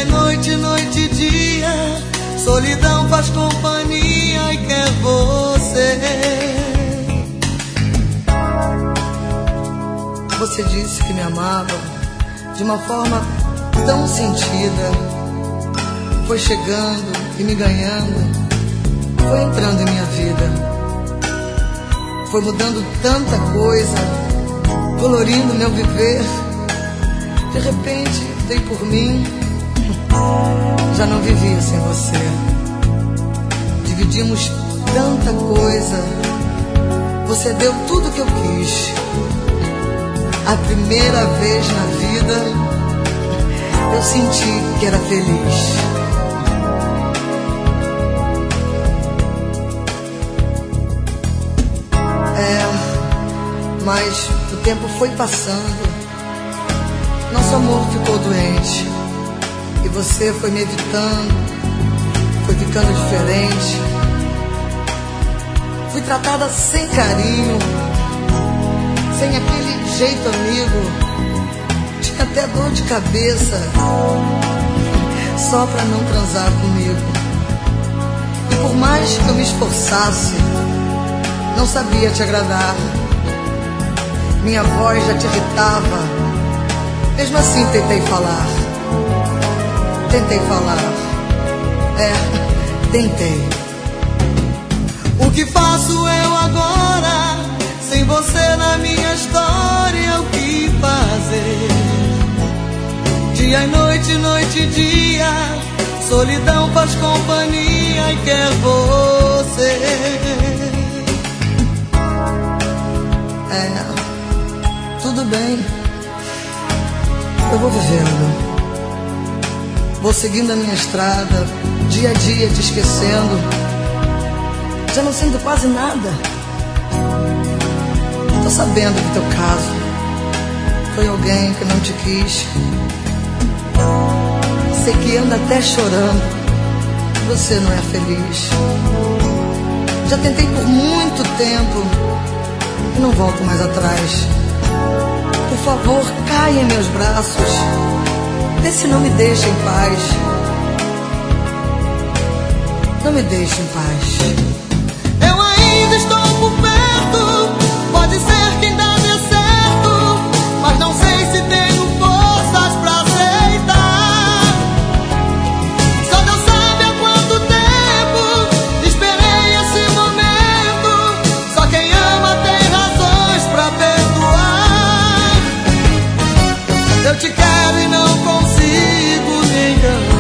Dia e noite, noite e dia, solidão faz companhia e quer você. Você disse que me amava de uma forma tão sentida. Foi chegando e me ganhando, foi entrando em minha vida. Foi mudando tanta coisa, colorindo meu viver. De repente dei por mim, já não vivia sem você. Dividimos tanta coisa, você deu tudo que eu quis. A primeira vez na vida eu senti que era feliz. Mas o tempo foi passando, nosso amor ficou doente e você foi me evitando, foi ficando diferente. Fui tratada sem carinho, sem aquele jeito amigo. Tinha até dor de cabeça só pra não transar comigo. E por mais que eu me esforçasse, não sabia te agradar. Minha voz já te irritava. Mesmo assim tentei falar. Tentei. O que faço eu agora? Sem você na minha história, o que fazer? Dia e noite, noite e dia, solidão faz companhia e quer você. Tudo bem, eu vou vivendo, vou seguindo a minha estrada, dia a dia te esquecendo, já não sinto quase nada. Tô sabendo que teu caso foi alguém que não te quis. Sei que anda até chorando, você não é feliz. Já tentei por muito tempo e não volto mais atrás. Por favor, caia em meus braços, vê se não me deixa em paz. Não me deixe em paz. Eu ainda estou por perto, pode ser que ainda dê certo, mas não sei se tenho forças pra aceitar. Só Deus sabe há quanto tempo esperei esse momento. Só quem ama tem razões pra perdoar. Eu te quero e não consigo me enganar.